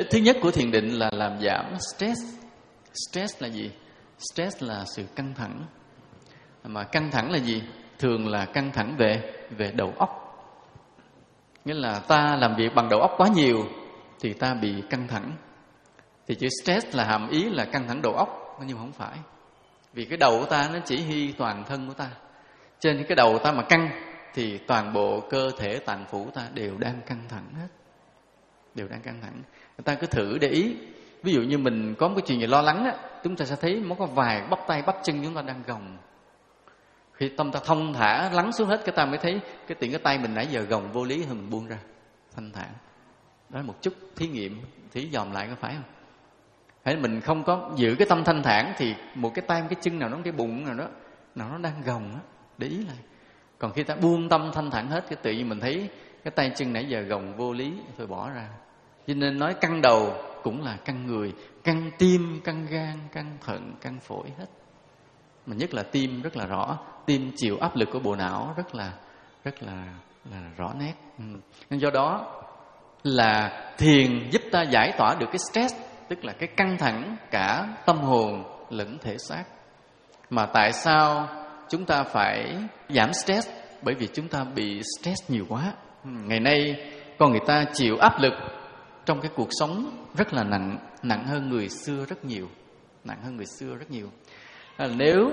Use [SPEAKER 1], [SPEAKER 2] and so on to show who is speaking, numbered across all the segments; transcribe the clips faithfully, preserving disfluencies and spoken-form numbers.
[SPEAKER 1] thứ nhất của thiền định là làm giảm stress. Stress là gì? Stress là sự căng thẳng. Mà căng thẳng là gì? Thường là căng thẳng về về đầu óc. Nghĩa là ta làm việc bằng đầu óc quá nhiều thì ta bị căng thẳng. Thì chữ stress là hàm ý là căng thẳng đầu óc, nhưng mà không phải. Vì cái đầu của ta nó chỉ huy toàn thân của ta. Trên cái đầu ta mà căng thì toàn bộ cơ thể tạng phủ ta đều đang căng thẳng hết. Đều đang căng thẳng. Người ta cứ thử để ý. Ví dụ như mình có một cái chuyện gì lo lắng á, chúng ta sẽ thấy nó có vài bắp tay bắp chân chúng ta đang gồng. Khi tâm ta thông thả lắng xuống hết, cái ta mới thấy cái tiện cái tay mình nãy giờ gồng vô lý, thì mình buông ra thanh thản. Đó là một chút thí nghiệm, thí dòm lại có phải không? Hay mình không có giữ cái tâm thanh thản thì một cái tay, một cái chân nào đó, cái bụng nào đó, nào nó đang gồng á, để ý lại. Còn khi ta buông tâm thanh thản hết, cái tự nhiên mình thấy cái tay chân nãy giờ gồng vô lý, thôi bỏ ra. Cho nên nói căng đầu cũng là căng người, căng tim, căng gan, căng thận, căng phổi hết. Mà nhất là tim rất là rõ, tim chịu áp lực của bộ não rất là rất là là rõ nét. Ừ. Nên do đó là thiền giúp ta giải tỏa được cái stress, tức là cái căng thẳng cả tâm hồn lẫn thể xác. Mà tại sao chúng ta phải giảm stress? Bởi vì chúng ta bị stress nhiều quá. Ngày nay con người ta chịu áp lực trong cái cuộc sống rất là nặng, nặng hơn người xưa rất nhiều, nặng hơn người xưa rất nhiều. À, nếu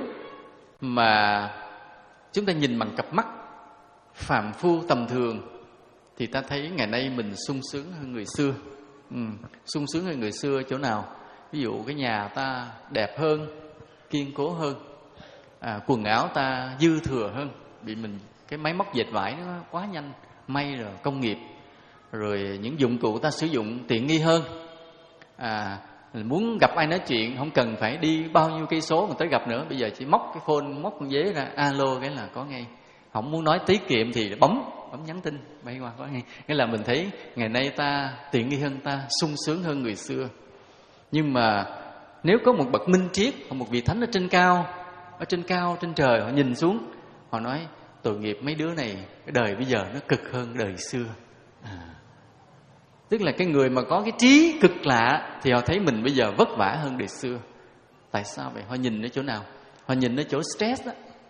[SPEAKER 1] mà chúng ta nhìn bằng cặp mắt phàm phu tầm thường thì ta thấy ngày nay mình sung sướng hơn người xưa. Ừ, sung sướng hơn người xưa chỗ nào? Ví dụ cái nhà ta đẹp hơn, kiên cố hơn, à, quần áo ta dư thừa hơn, bị mình cái máy móc dệt vải nó quá nhanh, may rồi công nghiệp, rồi những dụng cụ ta sử dụng tiện nghi hơn. À, muốn gặp ai nói chuyện không cần phải đi bao nhiêu cây số mà tới gặp nữa, bây giờ chỉ móc cái phone, móc con dế ra, alo cái là có ngay. Không muốn nói tiết kiệm thì bấm bấm nhắn tin bay qua có ngay. Nghĩa là mình thấy ngày nay ta tiện nghi hơn, ta sung sướng hơn người xưa. Nhưng mà nếu có một bậc minh triết hoặc một vị thánh ở trên cao, ở trên cao trên trời, họ nhìn xuống, họ nói tội nghiệp mấy đứa này, cái đời bây giờ nó cực hơn đời xưa. À, tức là cái người mà có cái trí cực lạ thì họ thấy mình bây giờ vất vả hơn đời xưa. Tại sao vậy? Họ nhìn ở chỗ nào? Họ nhìn ở chỗ stress đó.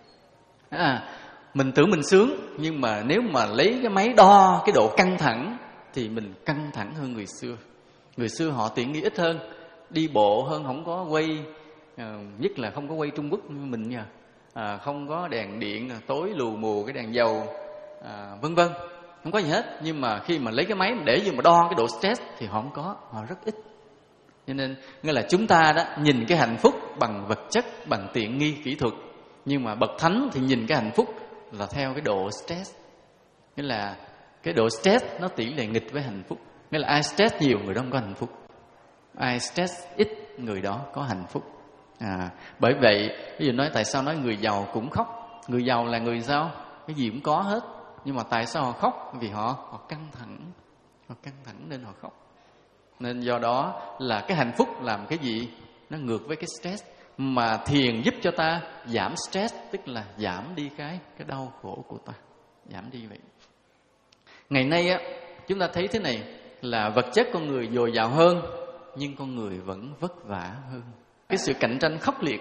[SPEAKER 1] À, mình tưởng mình sướng, nhưng mà nếu mà lấy cái máy đo cái độ căng thẳng thì mình căng thẳng hơn người xưa. Người xưa họ tiện nghi ít hơn, đi bộ hơn, không có quay, à, nhất là không có quay Trung Quốc như mình nha, à, không có đèn điện tối lù mù, cái đèn dầu, à, vân vân, không có gì hết. Nhưng mà khi mà lấy cái máy để vô mà đo cái độ stress thì họ không có, họ rất ít. Cho nên nghĩa là chúng ta đó nhìn cái hạnh phúc bằng vật chất, bằng tiện nghi kỹ thuật, nhưng mà bậc thánh thì nhìn cái hạnh phúc là theo cái độ stress. Nghĩa là cái độ stress nó tỷ lệ nghịch với hạnh phúc. Nghĩa là ai stress nhiều người đó không có hạnh phúc, ai stress ít người đó có hạnh phúc. À, bởi vậy ví dụ nói tại sao nói người giàu cũng khóc. Người giàu là người sao? Cái gì cũng có hết, nhưng mà tại sao họ khóc? Vì họ họ căng thẳng, họ căng thẳng nên họ khóc. Nên do đó là cái hạnh phúc làm cái gì? Nó ngược với cái stress. Mà thiền giúp cho ta giảm stress, tức là giảm đi cái cái đau khổ của ta, giảm đi vậy. Ngày nay á, chúng ta thấy thế này là vật chất con người dồi dào hơn, nhưng con người vẫn vất vả hơn. Cái sự cạnh tranh khốc liệt,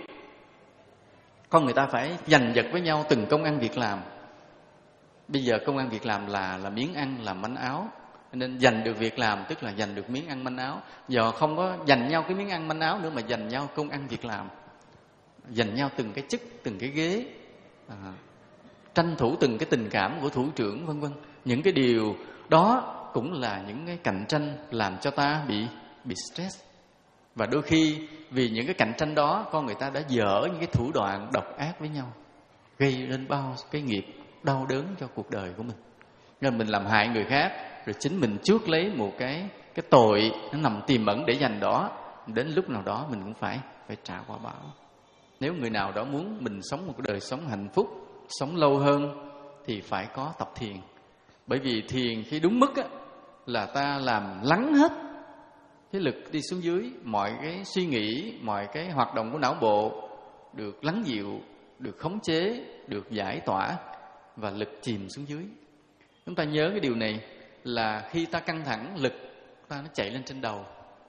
[SPEAKER 1] con người ta phải giành giật với nhau từng công ăn việc làm. Bây giờ công ăn việc làm là là miếng ăn, là manh áo, nên giành được việc làm tức là giành được miếng ăn manh áo. Giờ không có giành nhau cái miếng ăn manh áo nữa, mà giành nhau công ăn việc làm, giành nhau từng cái chức, từng cái ghế, à, tranh thủ từng cái tình cảm của thủ trưởng, vân vân. Những cái điều đó cũng là những cái cạnh tranh làm cho ta bị bị stress. Và đôi khi vì những cái cạnh tranh đó, con người ta đã dở những cái thủ đoạn độc ác với nhau, gây nên bao cái nghiệp đau đớn cho cuộc đời của mình. Nên mình làm hại người khác, rồi chính mình chuốc lấy một cái cái tội nó nằm tiềm ẩn để dành đó. Đến lúc nào đó mình cũng phải phải trả quả báo. Nếu người nào đó muốn mình sống một đời sống hạnh phúc, sống lâu hơn, thì phải có tập thiền. Bởi vì thiền khi đúng mức á, là ta làm lắng hết cái lực đi xuống dưới, mọi cái suy nghĩ, mọi cái hoạt động của não bộ được lắng dịu, được khống chế, được giải tỏa, và lực chìm xuống dưới. Chúng ta nhớ cái điều này là khi ta căng thẳng, lực ta nó chạy lên trên đầu,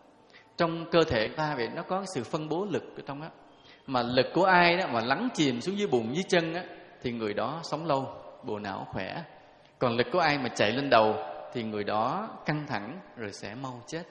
[SPEAKER 1] Trong cơ thể ta vậy, nó có cái sự phân bố lực ở trong đó. Mà lực của ai đó mà lắng chìm xuống dưới bùn dưới chân á, thì người đó sống lâu, bộ não khỏe. Còn lực của ai mà chạy lên đầu thì người đó căng thẳng rồi sẽ mau chết.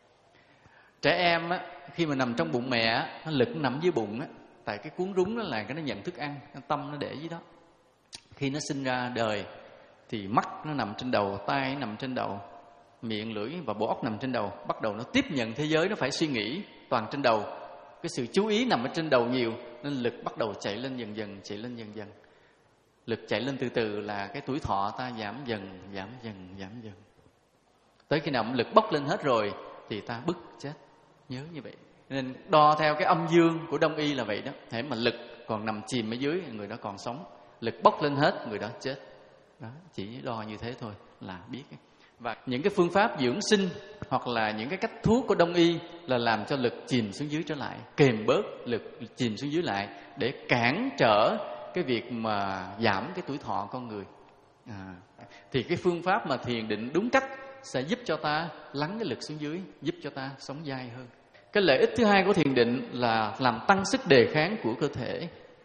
[SPEAKER 1] Trẻ em á, khi mà nằm trong bụng mẹ, nó lực nó nằm dưới bụng á, tại cái cuốn rúng đó là cái nó nhận thức ăn, cái tâm nó để dưới đó. Khi nó sinh ra đời thì mắt nó nằm trên đầu, tai nó nằm trên đầu, miệng, lưỡi và bộ óc nằm trên đầu. Bắt đầu nó tiếp nhận thế giới, nó phải suy nghĩ toàn trên đầu. Cái sự chú ý nằm ở trên đầu nhiều, nên lực bắt đầu chạy lên dần dần, chạy lên dần dần. Lực chạy lên từ từ là cái tuổi thọ ta giảm dần, giảm dần, giảm dần. Tới khi nào lực bốc lên hết rồi thì ta bứt chết. Nhớ như vậy. Nên đo theo cái âm dương của Đông y là vậy đó. Hễ mà lực còn nằm chìm ở dưới, người đó còn sống. Lực bốc lên hết, người đó chết. Đó, chỉ đo như thế thôi là biết. Và những cái phương pháp dưỡng sinh hoặc là những cái cách thuốc của Đông y là làm cho lực chìm xuống dưới trở lại, kềm bớt lực chìm xuống dưới lại để cản trở cái việc mà giảm cái tuổi thọ con người. À, thì cái phương pháp mà thiền định đúng cách sẽ giúp cho ta lắng cái lực xuống dưới, giúp cho ta sống dai hơn. Cái lợi ích thứ hai của thiền định là làm tăng sức đề kháng của cơ thể.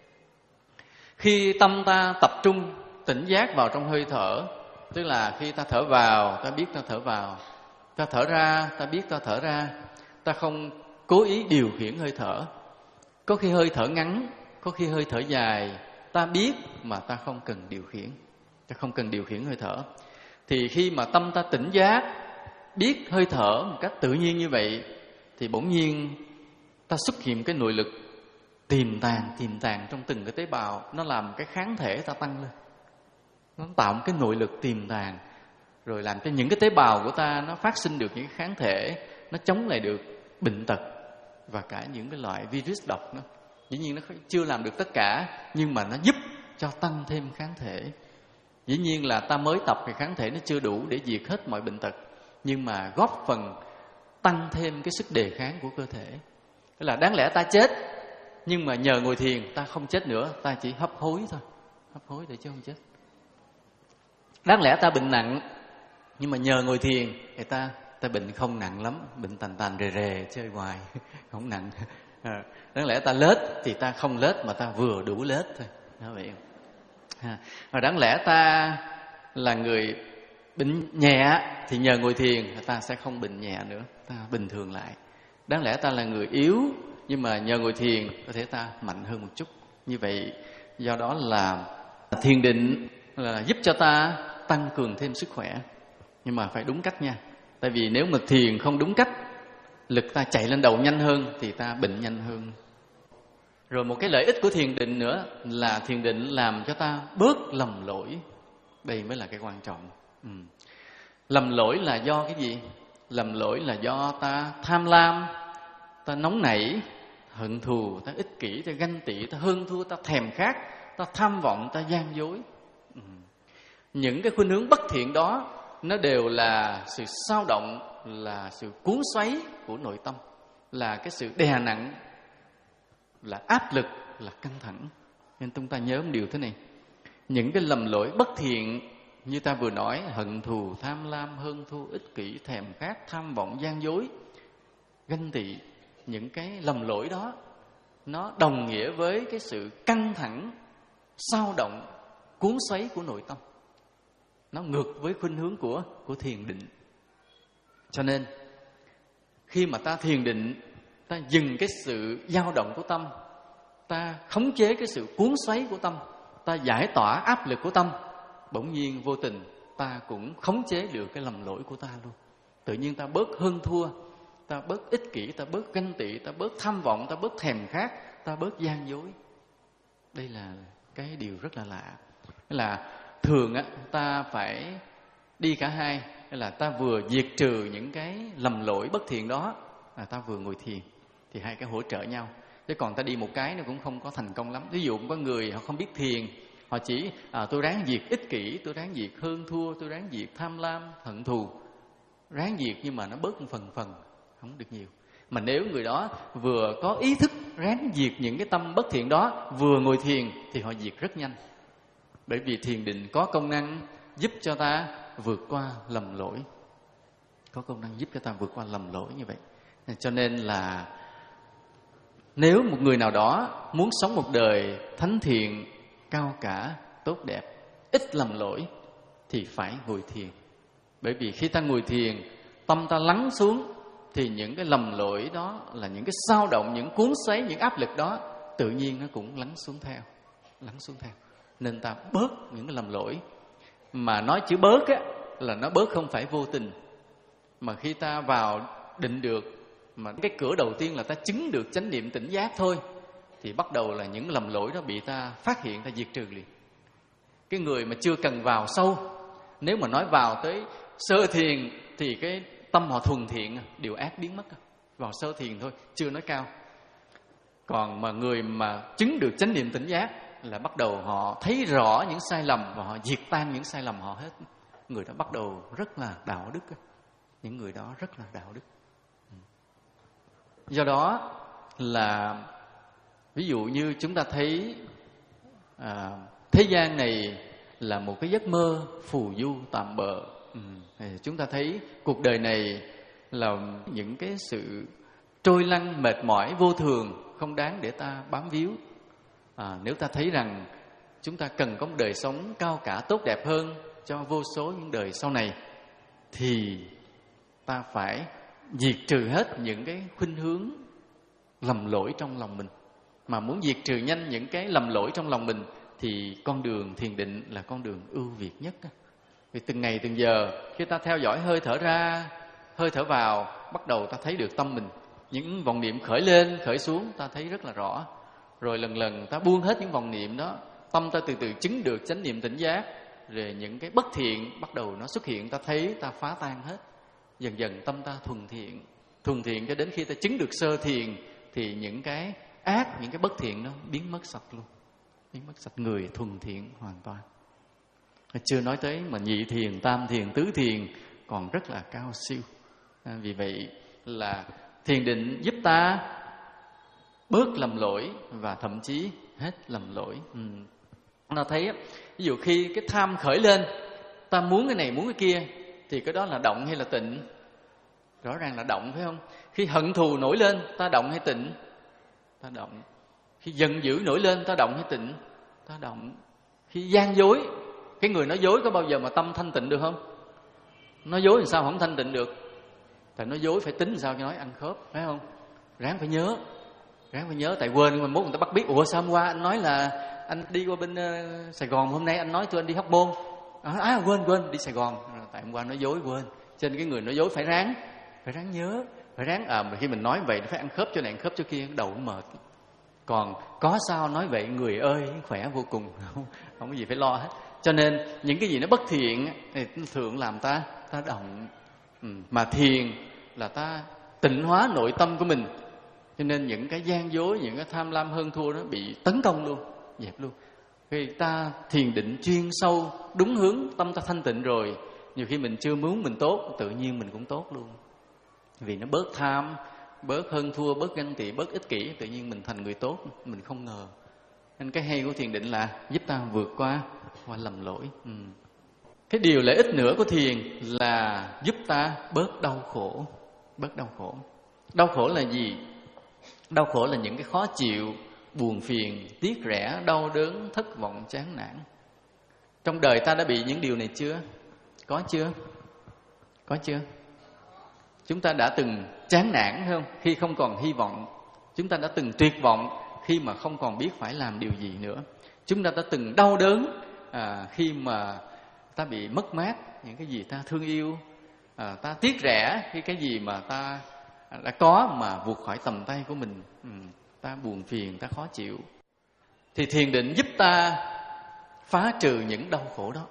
[SPEAKER 1] Khi tâm ta tập trung tỉnh giác vào trong hơi thở, tức là khi ta thở vào, ta biết ta thở vào, ta thở ra, ta biết ta thở ra, ta không cố ý điều khiển hơi thở. Có khi hơi thở ngắn, có khi hơi thở dài, ta biết mà ta không cần điều khiển, ta không cần điều khiển hơi thở. Thì khi mà tâm ta tỉnh giác, biết hơi thở một cách tự nhiên như vậy, thì bỗng nhiên ta xuất hiện cái nội lực tiềm tàng, tiềm tàng trong từng cái tế bào. Nó làm cái kháng thể ta tăng lên, nó tạo một cái nội lực tiềm tàng, rồi làm cho những cái tế bào của ta nó phát sinh được những cái kháng thể, nó chống lại được bệnh tật và cả những cái loại virus độc nữa. Dĩ nhiên nó chưa làm được tất cả, nhưng mà nó giúp cho tăng thêm kháng thể. Dĩ nhiên là ta mới tập thì kháng thể nó chưa đủ để diệt hết mọi bệnh tật, nhưng mà góp phần tăng thêm cái sức đề kháng của cơ thể. Tức là đáng lẽ ta chết, nhưng mà nhờ ngồi thiền ta không chết nữa, ta chỉ hấp hối thôi, hấp hối để chứ không chết. Đáng lẽ ta bệnh nặng, nhưng mà nhờ ngồi thiền thì ta ta bệnh không nặng lắm, bệnh tàn tàn rề rề chơi hoài không nặng. À, đáng lẽ ta lết thì ta không lết mà ta vừa đủ lết thôi, đó vậy. À, và đáng lẽ ta là người bệnh nhẹ thì nhờ ngồi thiền ta sẽ không bệnh nhẹ nữa, ta bình thường lại. Đáng lẽ ta là người yếu, nhưng mà nhờ ngồi thiền có thể ta mạnh hơn một chút. Như vậy, do đó là thiền định là giúp cho ta tăng cường thêm sức khỏe, nhưng mà phải đúng cách nha. Tại vì nếu mà thiền không đúng cách, lực ta chạy lên đầu nhanh hơn thì ta bệnh nhanh hơn. Rồi một cái lợi ích của thiền định nữa là thiền định làm cho ta bớt lầm lỗi. Đây mới là cái quan trọng. Ừ. Lầm lỗi là do cái gì? Lầm lỗi là do ta tham lam, ta nóng nảy, hận thù, ta ích kỷ, ta ganh tị, ta hơn thua, ta thèm khát, ta tham vọng, ta gian dối. Ừ. Những cái khuynh hướng bất thiện đó nó đều là sự xao động, là sự cuốn xoáy của nội tâm, là cái sự đè nặng, là áp lực, là căng thẳng. Nên chúng ta nhớ một điều thế này: những cái lầm lỗi bất thiện như ta vừa nói, hận thù, tham lam, hơn thua, ích kỷ, thèm khát, tham vọng, gian dối, ganh tị, những cái lầm lỗi đó nó đồng nghĩa với cái sự căng thẳng, xao động, cuốn xoáy của nội tâm. Nó ngược với khuynh hướng của, của thiền định. Cho nên khi mà ta thiền định, ta dừng cái sự dao động của tâm, ta khống chế cái sự cuốn xoáy của tâm, ta giải tỏa áp lực của tâm, bỗng nhiên vô tình ta cũng khống chế được cái lầm lỗi của ta luôn. Tự nhiên ta bớt hơn thua, ta bớt ích kỷ, ta bớt ganh tị, ta bớt tham vọng, ta bớt thèm khát, ta bớt gian dối. Đây là cái điều rất là lạ. Là thường á, ta phải đi cả hai, là ta vừa diệt trừ những cái lầm lỗi bất thiện đó, là ta vừa ngồi thiền, thì hai cái hỗ trợ nhau. Chứ còn ta đi một cái nó cũng không có thành công lắm. Ví dụ có người họ không biết thiền, họ chỉ à, tôi ráng diệt ích kỷ, tôi ráng diệt hơn thua, tôi ráng diệt tham lam, hận thù, ráng diệt nhưng mà nó bớt một phần phần, không được nhiều. Mà nếu người đó vừa có ý thức ráng diệt những cái tâm bất thiện đó, vừa ngồi thiền thì họ diệt rất nhanh. Bởi vì thiền định có công năng giúp cho ta vượt qua lầm lỗi, có công năng giúp cho ta vượt qua lầm lỗi như vậy. Cho nên là nếu một người nào đó muốn sống một đời thánh thiện, cao cả, tốt đẹp, ít lầm lỗi, thì phải ngồi thiền. Bởi vì khi ta ngồi thiền, tâm ta lắng xuống, thì những cái lầm lỗi đó là những cái dao động, những cuốn xoáy, những áp lực đó tự nhiên nó cũng lắng xuống theo, lắng xuống theo. Nên ta bớt những cái lầm lỗi. Mà nói chữ bớt á, là nó bớt không phải vô tình. Mà khi ta vào định được, mà cái cửa đầu tiên là ta chứng được chánh niệm tỉnh giác thôi, thì bắt đầu là những lầm lỗi đó bị ta phát hiện, ta diệt trừ liền. Cái người mà chưa cần vào sâu, nếu mà nói vào tới sơ thiền thì cái tâm họ thuần thiện, điều ác biến mất. Vào sơ thiền thôi, chưa nói cao. Còn mà người mà chứng được chánh niệm tỉnh giác là bắt đầu họ thấy rõ những sai lầm và họ diệt tan những sai lầm họ hết. Người đó bắt đầu rất là đạo đức. Những người đó rất là đạo đức. Do đó là ví dụ như chúng ta thấy à, thế gian này là một cái giấc mơ phù du tạm bợ. Ừ. Chúng ta thấy cuộc đời này là những cái sự trôi lăn mệt mỏi vô thường, không đáng để ta bám víu. À, nếu ta thấy rằng chúng ta cần có một đời sống cao cả tốt đẹp hơn cho vô số những đời sau này, thì ta phải diệt trừ hết những cái khuynh hướng lầm lỗi trong lòng mình. Mà muốn diệt trừ nhanh những cái lầm lỗi trong lòng mình thì con đường thiền định là con đường ưu việt nhất. Vì từng ngày từng giờ khi ta theo dõi hơi thở ra, hơi thở vào, bắt đầu ta thấy được tâm mình. Những vọng niệm khởi lên, khởi xuống ta thấy rất là rõ. Rồi lần lần ta buông hết những vọng niệm đó, tâm ta từ từ chứng được chánh niệm tỉnh giác. Rồi những cái bất thiện bắt đầu nó xuất hiện, ta thấy, ta phá tan hết. Dần dần tâm ta thuần thiện, thuần thiện cho đến khi ta chứng được sơ thiền, thì những cái ác, những cái bất thiện nó biến mất sạch luôn, biến mất sạch, người thuần thiện hoàn toàn. Chưa nói tới mà nhị thiền, tam thiền, tứ thiền còn rất là cao siêu. À, vì vậy là thiền định giúp ta bớt lầm lỗi và thậm chí hết lầm lỗi. Ừ. Ta thấy ví dụ khi cái tham khởi lên, ta muốn cái này muốn cái kia, thì cái đó là động hay là tịnh? Rõ ràng là động, phải không? Khi hận thù nổi lên, ta động hay tịnh? Ta động. Khi giận dữ nổi lên, ta động hay tịnh? Ta động. Khi gian dối, cái người nói dối có bao giờ mà tâm thanh tịnh được không? Nói dối thì sao không thanh tịnh được? Tại nói dối phải tính sao cho nói ăn khớp, phải không? Ráng phải nhớ, ráng phải nhớ, tại quên mà mốt người ta bắt biết. Ủa sao hôm qua anh nói là anh đi qua bên uh, Sài Gòn, hôm nay anh nói tôi anh đi Hóc Môn. À, à quên quên đi Sài Gòn, tại hôm qua nói dối quên. Cho nên cái người nói dối phải ráng, phải ráng nhớ, phải ráng. À mà khi mình nói vậy phải ăn khớp chỗ này ăn khớp chỗ kia, đầu cũng mệt. Còn có sao nói vậy người ơi khỏe vô cùng, không, không có gì phải lo hết. Cho nên những cái gì nó bất thiện thì thường làm ta ta động. Ừ. Mà thiền là ta tịnh hóa nội tâm của mình. Cho nên những cái gian dối, những cái tham lam hơn thua đó bị tấn công luôn, dẹp luôn. Khi ta thiền định chuyên sâu, đúng hướng, tâm ta thanh tịnh rồi, nhiều khi mình chưa muốn mình tốt, tự nhiên mình cũng tốt luôn. Vì nó bớt tham, bớt hơn thua, bớt ganh tị, bớt ích kỷ, tự nhiên mình thành người tốt, mình không ngờ. Nên cái hay của thiền định là giúp ta vượt qua qua lầm lỗi. Ừ. Cái điều lợi ích nữa của thiền là giúp ta bớt đau khổ, bớt đau khổ. Đau khổ là gì? Đau khổ là những cái khó chịu, buồn phiền, tiếc rẻ, đau đớn, thất vọng, chán nản. Trong đời ta đã bị những điều này chưa? Có chưa? Có chưa? Chúng ta đã từng chán nản không? Khi không còn hy vọng. Chúng ta đã từng tuyệt vọng khi mà không còn biết phải làm điều gì nữa. Chúng ta đã từng đau đớn à, khi mà ta bị mất mát những cái gì ta thương yêu. À, ta tiếc rẻ khi cái gì mà ta đã có mà vụt khỏi tầm tay của mình. Ừ, ta buồn phiền, ta khó chịu. Thì thiền định giúp ta phá trừ những đau khổ đó,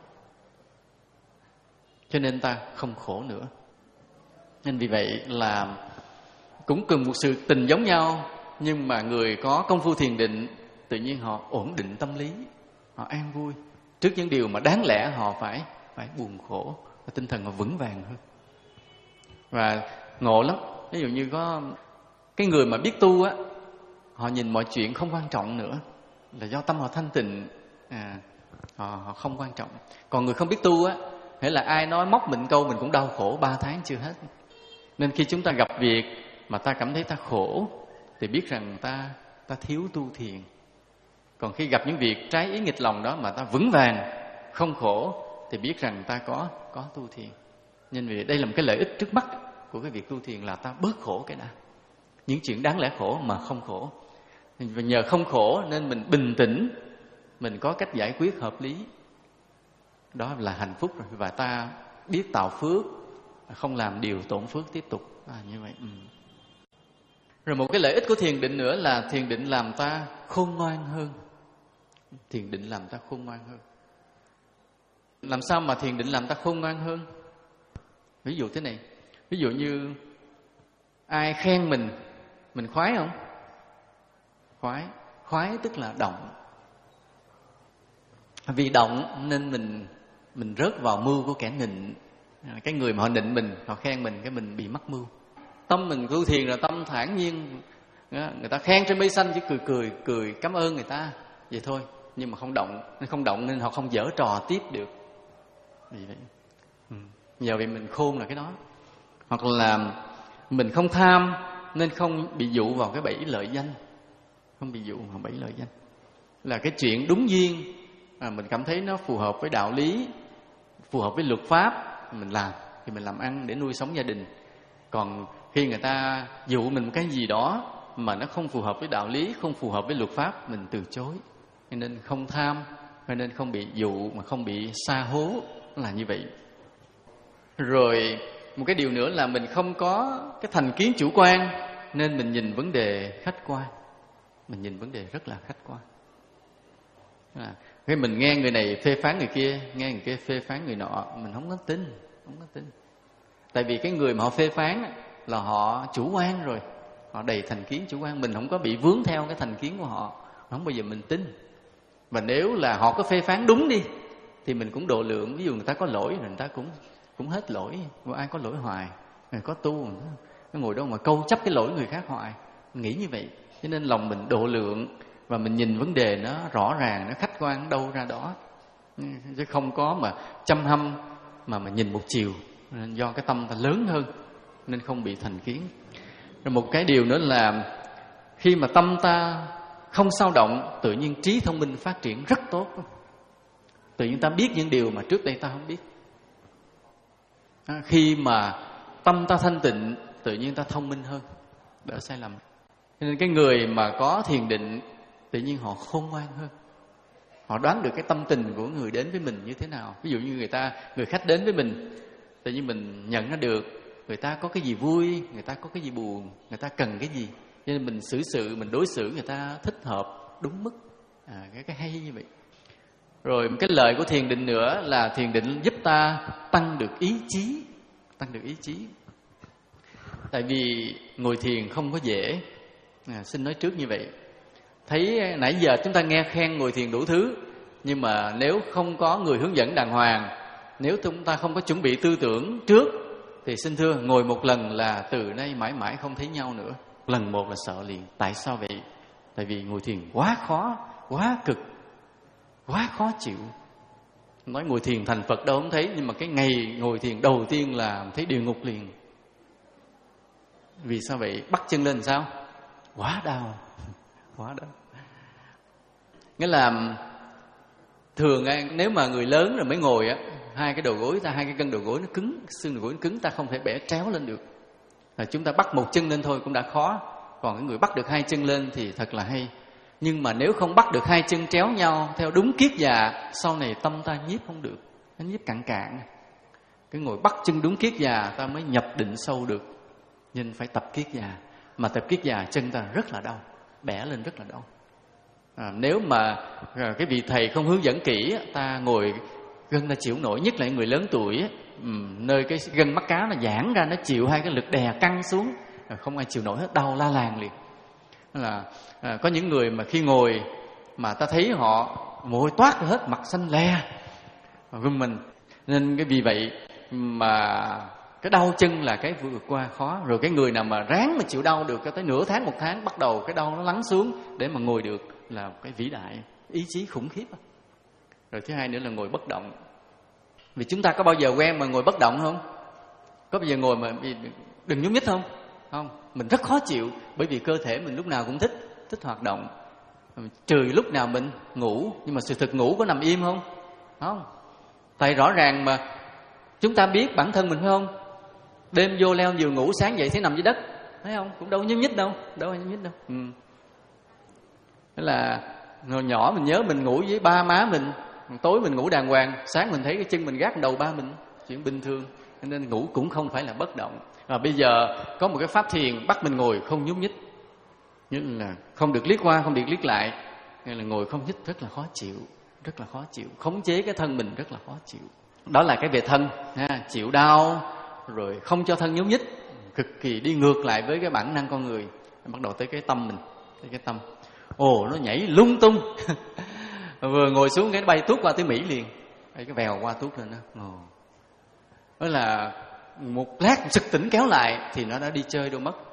[SPEAKER 1] cho nên ta không khổ nữa. Nên vì vậy là cũng cần một sự tình giống nhau, nhưng mà người có công phu thiền định tự nhiên họ ổn định tâm lý, họ an vui trước những điều mà đáng lẽ họ phải phải buồn khổ, và tinh thần họ vững vàng hơn. Và ngộ lắm. Ví dụ như có cái người mà biết tu á, họ nhìn mọi chuyện không quan trọng nữa, là do tâm họ thanh tịnh, à, họ, họ không quan trọng. Còn người không biết tu á, hễ là ai nói móc mình câu mình cũng đau khổ ba tháng chưa hết. Nên khi chúng ta gặp việc mà ta cảm thấy ta khổ thì biết rằng ta ta thiếu tu thiền. Còn khi gặp những việc trái ý nghịch lòng đó mà ta vững vàng, không khổ thì biết rằng ta có có tu thiền. Nên vì đây là một cái lợi ích trước mắt của cái việc tu thiền là ta bớt khổ cái đã. Những chuyện đáng lẽ khổ mà không khổ. Và nhờ không khổ nên mình bình tĩnh, mình có cách giải quyết hợp lý. Đó là hạnh phúc rồi. Và ta biết tạo phước, không làm điều tổn phước tiếp tục. À, như vậy. Ừ. Rồi một cái lợi ích của thiền định nữa là thiền định làm ta khôn ngoan hơn. Thiền định làm ta khôn ngoan hơn. Làm sao mà thiền định làm ta khôn ngoan hơn? Ví dụ thế này. Ví dụ như ai khen mình, mình khoái không? Khoái. Khoái tức là động. Vì động nên mình mình rớt vào mưu của kẻ nịnh. Cái người mà họ nịnh mình, họ khen mình, cái mình bị mắc mưu. Tâm mình tu thiền là tâm thản nhiên. Người ta khen trên mây xanh chỉ cười cười, cười cảm ơn người ta. Vậy thôi. Nhưng mà không động. Nên không động nên họ không giở trò tiếp được. Vì vậy. Ừ. Nhờ vậy mình khôn là cái đó. Hoặc là mình không tham nên không bị dụ vào cái bẫy lợi danh. Không bị dụ vào bẫy lợi danh. Là cái chuyện đúng duyên, à, mình cảm thấy nó phù hợp với đạo lý, phù hợp với luật pháp, mình làm thì mình làm ăn để nuôi sống gia đình. Còn khi người ta dụ mình một cái gì đó mà nó không phù hợp với đạo lý, không phù hợp với luật pháp, mình từ chối. Cho nên không tham, cho nên không bị dụ mà không bị sa hố, là như vậy. Rồi một cái điều nữa là mình không có cái thành kiến chủ quan, nên mình nhìn vấn đề khách quan. Mình nhìn vấn đề rất là khách quan. À, khi mình nghe người này phê phán người kia, nghe người kia phê phán người nọ, mình không có tin, không có tin. Tại vì cái người mà họ phê phán là họ chủ quan rồi, họ đầy thành kiến chủ quan, mình không có bị vướng theo cái thành kiến của họ, không bao giờ mình tin. Và nếu là họ có phê phán đúng đi thì mình cũng độ lượng. Ví dụ người ta có lỗi, người ta cũng cũng hết lỗi. Và ai có lỗi hoài, người có tu, nó ngồi đâu mà câu chấp cái lỗi người khác hoài. Mình nghĩ như vậy. Cho nên lòng mình độ lượng và mình nhìn vấn đề nó rõ ràng, nó khách quan đâu ra đó, chứ không có mà chăm hăm mà mà nhìn một chiều. Nên do cái tâm ta lớn hơn nên không bị thành kiến. Rồi một cái điều nữa là khi mà tâm ta không xao động, tự nhiên trí thông minh phát triển rất tốt. Tự nhiên ta biết những điều mà trước đây ta không biết. À, khi mà tâm ta thanh tịnh, tự nhiên ta thông minh hơn, đỡ sai lầm. Cho nên cái người mà có thiền định, tự nhiên họ khôn ngoan hơn. Họ đoán được cái tâm tình của người đến với mình như thế nào. Ví dụ như người ta, người khách đến với mình, tự nhiên mình nhận ra được người ta có cái gì vui, người ta có cái gì buồn, người ta cần cái gì. Cho nên mình xử sự, mình đối xử người ta thích hợp, đúng mức. À, cái, cái hay như vậy. Rồi một cái lợi của thiền định nữa là thiền định giúp ta tăng được ý chí. Tăng được ý chí. Tại vì ngồi thiền không có dễ. À, xin nói trước như vậy. Thấy nãy giờ chúng ta nghe khen ngồi thiền đủ thứ, nhưng mà nếu không có người hướng dẫn đàng hoàng, nếu chúng ta không có chuẩn bị tư tưởng trước, thì xin thưa ngồi một lần là từ nay mãi mãi không thấy nhau nữa. Lần một là sợ liền. Tại sao vậy? Tại vì ngồi thiền quá khó, quá cực, quá khó chịu. Nói ngồi thiền thành Phật đâu không thấy, nhưng mà cái ngày ngồi thiền đầu tiên là thấy địa ngục liền. Vì sao vậy? Bắt chân lên sao? Quá đau, quá đau. Nghĩa là thường nếu mà người lớn rồi mới ngồi á, hai cái đầu gối ta, hai cái gân đầu gối nó cứng, xương đầu gối nó cứng, ta không thể bẻ tréo lên được. Là chúng ta bắt một chân lên thôi cũng đã khó, còn cái người bắt được hai chân lên thì thật là hay. Nhưng mà nếu không bắt được hai chân tréo nhau theo đúng kiết già, sau này tâm ta nhiếp không được, nó nhiếp cạn cạn. Cái ngồi bắt chân đúng kiết già ta mới nhập định sâu được. Nên phải tập kiết già. Mà tập kiết già chân ta rất là đau, bẻ lên rất là đau. À, nếu mà cái vị thầy không hướng dẫn kỹ, ta ngồi gân ta chịu nổi, nhất là người lớn tuổi, nơi cái gân mắt cá nó giãn ra, nó chịu hai cái lực đè căng xuống, không ai chịu nổi hết, đau la làng liền. Là à, có những người mà khi ngồi mà ta thấy họ mồ hôi toát ra hết, mặt xanh le, gương mình. Nên cái vì vậy mà cái đau chân là cái vượt qua khó. Rồi cái người nào mà ráng mà chịu đau được cho tới nửa tháng, một tháng, bắt đầu cái đau nó lắng xuống để mà ngồi được là cái vĩ đại, ý chí khủng khiếp. Rồi thứ hai nữa là ngồi bất động. Vì chúng ta có bao giờ quen mà ngồi bất động không? Có bao giờ ngồi mà đừng nhúc nhích không? không? Mình rất khó chịu, bởi vì cơ thể mình lúc nào cũng thích thích hoạt động. Trừ lúc nào mình ngủ, nhưng mà sự thực ngủ có nằm im không? Không. Tại rõ ràng mà chúng ta biết bản thân mình phải không? Đêm vô leo giường ngủ, sáng dậy thấy nằm dưới đất, thấy không? Cũng đâu nhúc nhích đâu, đâu có nhúc nhích đâu. Ừ. Thế là hồi nhỏ mình nhớ mình ngủ với ba má mình, tối mình ngủ đàng hoàng, sáng mình thấy cái chân mình gác đầu ba mình, chuyện bình thường. Nên ngủ cũng không phải là bất động. Và bây giờ có một cái pháp thiền bắt mình ngồi không nhúc nhích, như là không được liếc qua, không được liếc lại, nên là ngồi không nhích rất là khó chịu, rất là khó chịu. Khống chế cái thân mình rất là khó chịu. Đó là cái về thân, ha, chịu đau, rồi không cho thân nhúc nhích, cực kỳ đi ngược lại với cái bản năng con người. Bắt đầu tới cái tâm mình, tới cái tâm. Ồ, nó nhảy lung tung. Vừa ngồi xuống cái bay tuốt qua tới Mỹ liền, cái vèo qua tuốt lên đó. Ồ. Đó là một lát sực tỉnh kéo lại thì nó đã đi chơi đâu mất.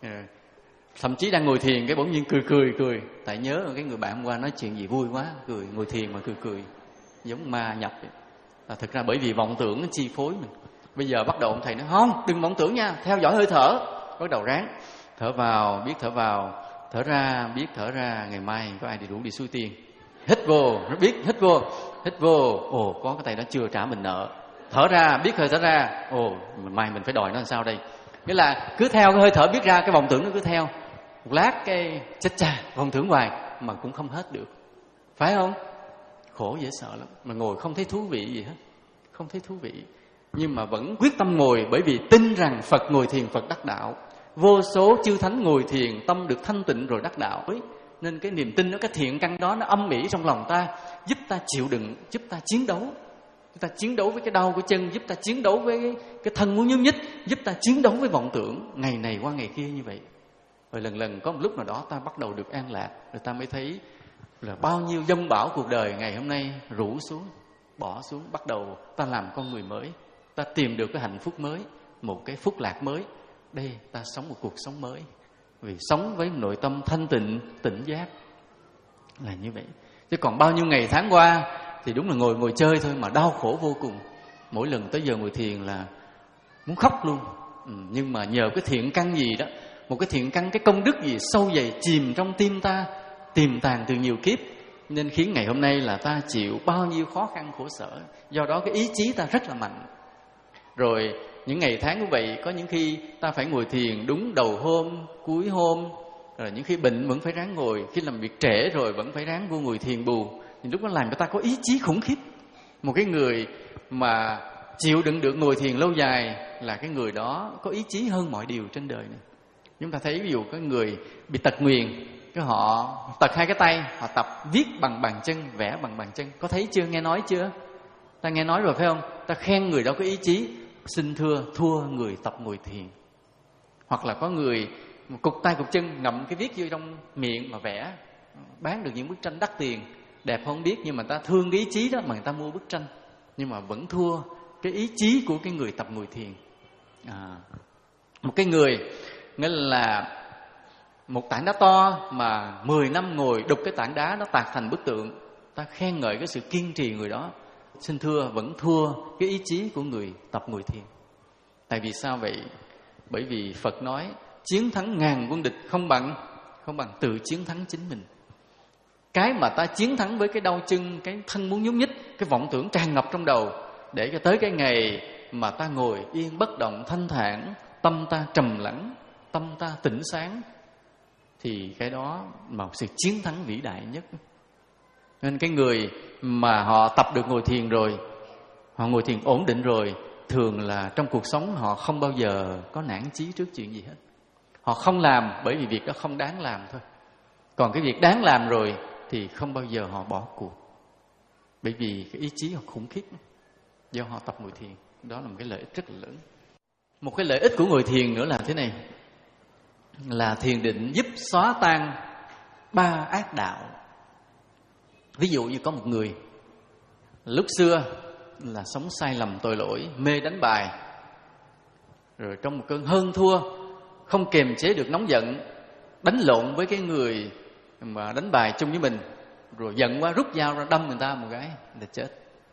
[SPEAKER 1] Thậm chí đang ngồi thiền cái bỗng nhiên cười cười cười. Tại nhớ cái người bạn hôm qua nói chuyện gì vui quá, cười, ngồi thiền mà cười cười, giống ma nhập vậy. À, thực ra bởi vì vọng tưởng nó chi phối mình. Bây giờ bắt đầu ông thầy nói không, đừng vọng tưởng nha, theo dõi hơi thở. Bắt đầu ráng thở vào, biết thở vào, thở ra, biết thở ra. Ngày mai có ai đi đủ đi xuôi tiền. Hít vô, nó biết hít vô, hít vô. Ồ, có cái tay đó chưa trả mình nợ. Thở ra, biết hơi thở ra. Ồ, mai mình phải đòi nó làm sao đây? Nghĩa là cứ theo cái hơi thở biết ra, cái vọng tưởng nó cứ theo. Một lát cái chết cha, vọng tưởng hoài mà cũng không hết được. Phải không? Khổ dễ sợ lắm. Mà ngồi không thấy thú vị gì hết, không thấy thú vị. Nhưng mà vẫn quyết tâm ngồi, bởi vì tin rằng Phật ngồi thiền Phật đắc đạo. Vô số chư thánh ngồi thiền tâm được thanh tịnh rồi đắc đạo. Nên cái niềm tin đó, cái thiện căn đó nó âm ỉ trong lòng ta, giúp ta chịu đựng, giúp ta chiến đấu. Giúp ta chiến đấu với cái đau của chân, giúp ta chiến đấu với cái, cái thân muốn nhúc nhích, giúp ta chiến đấu với vọng tưởng ngày này qua ngày kia như vậy. Rồi lần lần có một lúc nào đó ta bắt đầu được an lạc, rồi ta mới thấy là bao nhiêu dông bão cuộc đời ngày hôm nay rủ xuống, bỏ xuống, bắt đầu ta làm con người mới, ta tìm được cái hạnh phúc mới, một cái phúc lạc mới. Đây, ta sống một cuộc sống mới, vì sống với nội tâm thanh tịnh, tỉnh giác là như vậy. Chứ còn bao nhiêu ngày tháng qua thì đúng là ngồi ngồi chơi thôi mà đau khổ vô cùng. Mỗi lần tới giờ ngồi thiền là muốn khóc luôn. Ừ, nhưng mà nhờ cái thiện căn gì đó, một cái thiện căn, cái công đức gì sâu dày chìm trong tim ta, tiềm tàng từ nhiều kiếp, nên khiến ngày hôm nay là ta chịu bao nhiêu khó khăn khổ sở. Do đó cái ý chí ta rất là mạnh. Rồi những ngày tháng như vậy, có những khi ta phải ngồi thiền đúng đầu hôm, cuối hôm. Rồi những khi bệnh vẫn phải ráng ngồi, khi làm việc trễ rồi vẫn phải ráng vô ngồi thiền bù. Thì lúc đó làm cho ta có ý chí khủng khiếp. Một cái người mà chịu đựng được ngồi thiền lâu dài là cái người đó có ý chí hơn mọi điều trên đời này. Chúng ta thấy ví dụ có người bị tật nguyền, cái họ tật hai cái tay, họ tập viết bằng bàn chân, vẽ bằng bàn chân. Có thấy chưa, nghe nói chưa? Ta nghe nói rồi phải không? Ta khen người đó có ý chí. Xin thưa, thua người tập ngồi thiền. Hoặc là có người một cục tay cục chân ngậm cái viết vô trong miệng mà vẽ, bán được những bức tranh đắt tiền, đẹp không biết, nhưng mà ta thương cái ý chí đó mà người ta mua bức tranh, nhưng mà vẫn thua cái ý chí của cái người tập ngồi thiền. À, một cái người nghĩa là một tảng đá to mà mười năm ngồi đục cái tảng đá nó tạc thành bức tượng, ta khen ngợi cái sự kiên trì người đó. Xin thưa, vẫn thua cái ý chí của người tập ngồi thiền. Tại vì sao vậy? Bởi vì Phật nói chiến thắng ngàn quân địch không bằng không bằng tự chiến thắng chính mình. Cái mà ta chiến thắng với cái đau chân, cái thân muốn nhúc nhích, cái vọng tưởng tràn ngập trong đầu, để cho tới cái ngày mà ta ngồi yên bất động thanh thản, tâm ta trầm lắng, tâm ta tỉnh sáng, thì cái đó là một sự chiến thắng vĩ đại nhất. Nên cái người mà họ tập được ngồi thiền rồi, họ ngồi thiền ổn định rồi, thường là trong cuộc sống họ không bao giờ có nản chí trước chuyện gì hết. Họ không làm bởi vì việc đó không đáng làm thôi. Còn cái việc đáng làm rồi thì không bao giờ họ bỏ cuộc. Bởi vì cái ý chí họ khủng khiếp do họ tập ngồi thiền. Đó là một cái lợi ích rất là lớn. Một cái lợi ích của ngồi thiền nữa là thế này, là thiền định giúp xóa tan ba ác đạo. Ví dụ như có một người lúc xưa là sống sai lầm tội lỗi, mê đánh bài, rồi trong một cơn hơn thua, không kiềm chế được nóng giận, đánh lộn với cái người mà đánh bài chung với mình, rồi giận quá rút dao ra đâm người ta một cái là chết,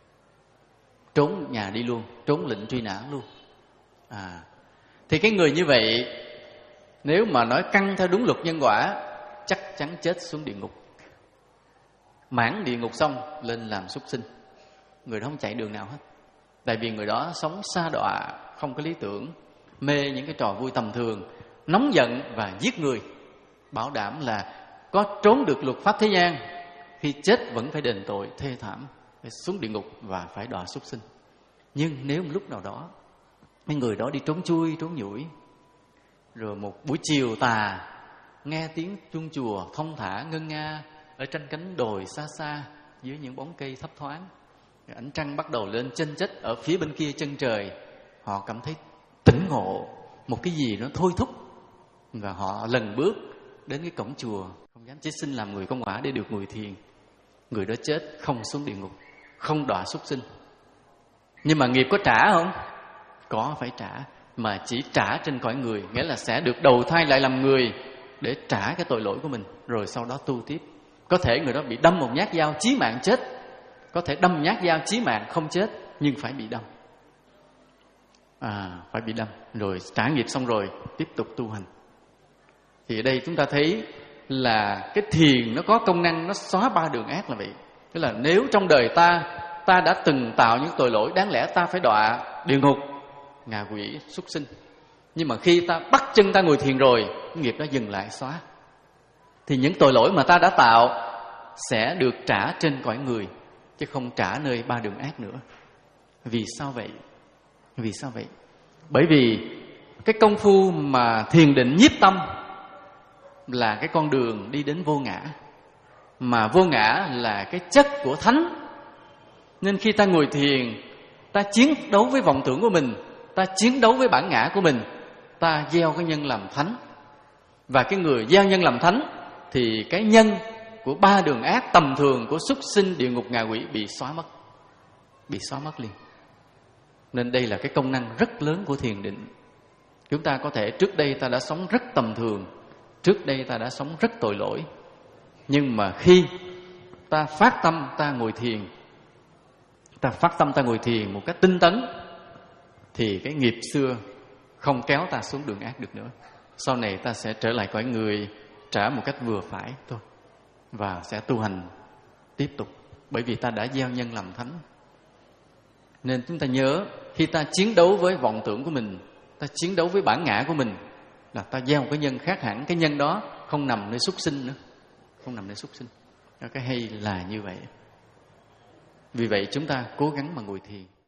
[SPEAKER 1] trốn nhà đi luôn, trốn lệnh truy nã luôn. À, thì cái người như vậy Nếu mà nói căn theo đúng luật nhân quả, chắc chắn chết xuống địa ngục. Mãn địa ngục xong lên làm súc sinh. Người đó không chạy đường nào hết. Tại vì người đó sống sa đọa, không có lý tưởng, mê những cái trò vui tầm thường, nóng giận và giết người. Bảo đảm là có trốn được luật pháp thế gian, khi chết vẫn phải đền tội thê thảm, phải xuống địa ngục và phải đọa súc sinh. Nhưng nếu một lúc nào đó mấy người đó đi trốn chui, trốn nhủi, rồi một buổi chiều tà nghe tiếng chuông chùa thông thả ngân nga ở trên cánh đồi xa xa, dưới những bóng cây thấp thoáng, ánh trăng bắt đầu lên chênh chếch ở phía bên kia chân trời, họ cảm thấy tỉnh ngộ, một cái gì nó thôi thúc, và họ lần bước đến cái cổng chùa, không dám chí xin làm người công quả để được ngồi thiền. Người đó chết không xuống địa ngục, không đọa súc sinh. Nhưng mà nghiệp có trả không? Có, phải trả, mà chỉ trả trên cõi người, nghĩa là sẽ được đầu thai lại làm người để trả cái tội lỗi của mình, rồi sau đó tu tiếp. Có thể người đó bị đâm một nhát dao chí mạng chết, có thể đâm nhát dao chí mạng không chết, nhưng phải bị đâm. À, phải bị đâm, rồi trả nghiệp xong rồi tiếp tục tu hành. Thì ở đây chúng ta thấy là cái thiền nó có công năng nó xóa ba đường ác là vậy. Tức là nếu trong đời ta, ta đã từng tạo những tội lỗi, đáng lẽ ta phải đọa địa ngục, ngạ quỷ, súc sinh. Nhưng mà khi ta bắt chân ta ngồi thiền rồi, nghiệp đó dừng lại xóa. Thì những tội lỗi mà ta đã tạo sẽ được trả trên cõi người, chứ không trả nơi ba đường ác nữa. Vì sao vậy? Vì sao vậy? Bởi vì cái công phu mà thiền định nhiếp tâm là cái con đường đi đến vô ngã. Mà vô ngã là cái chất của thánh. Nên khi ta ngồi thiền, ta chiến đấu với vọng tưởng của mình, ta chiến đấu với bản ngã của mình, ta gieo cái nhân làm thánh. Và cái người gieo nhân làm thánh thì cái nhân của ba đường ác tầm thường của súc sinh, địa ngục, ngạ quỷ bị xóa mất. Bị xóa mất liền. Nên đây là cái công năng rất lớn của thiền định. Chúng ta có thể trước đây ta đã sống rất tầm thường, trước đây ta đã sống rất tội lỗi. Nhưng mà khi ta phát tâm ta ngồi thiền, ta phát tâm ta ngồi thiền một cách tinh tấn, thì cái nghiệp xưa không kéo ta xuống đường ác được nữa. Sau này ta sẽ trở lại cõi người, trả một cách vừa phải thôi, và sẽ tu hành tiếp tục. Bởi vì ta đã gieo nhân làm thánh. Nên chúng ta nhớ, khi ta chiến đấu với vọng tưởng của mình, ta chiến đấu với bản ngã của mình, là ta gieo một cái nhân khác hẳn. Cái nhân đó không nằm nơi súc sinh nữa, không nằm nơi súc sinh. Cái hay là như vậy. Vì vậy chúng ta cố gắng mà ngồi thiền.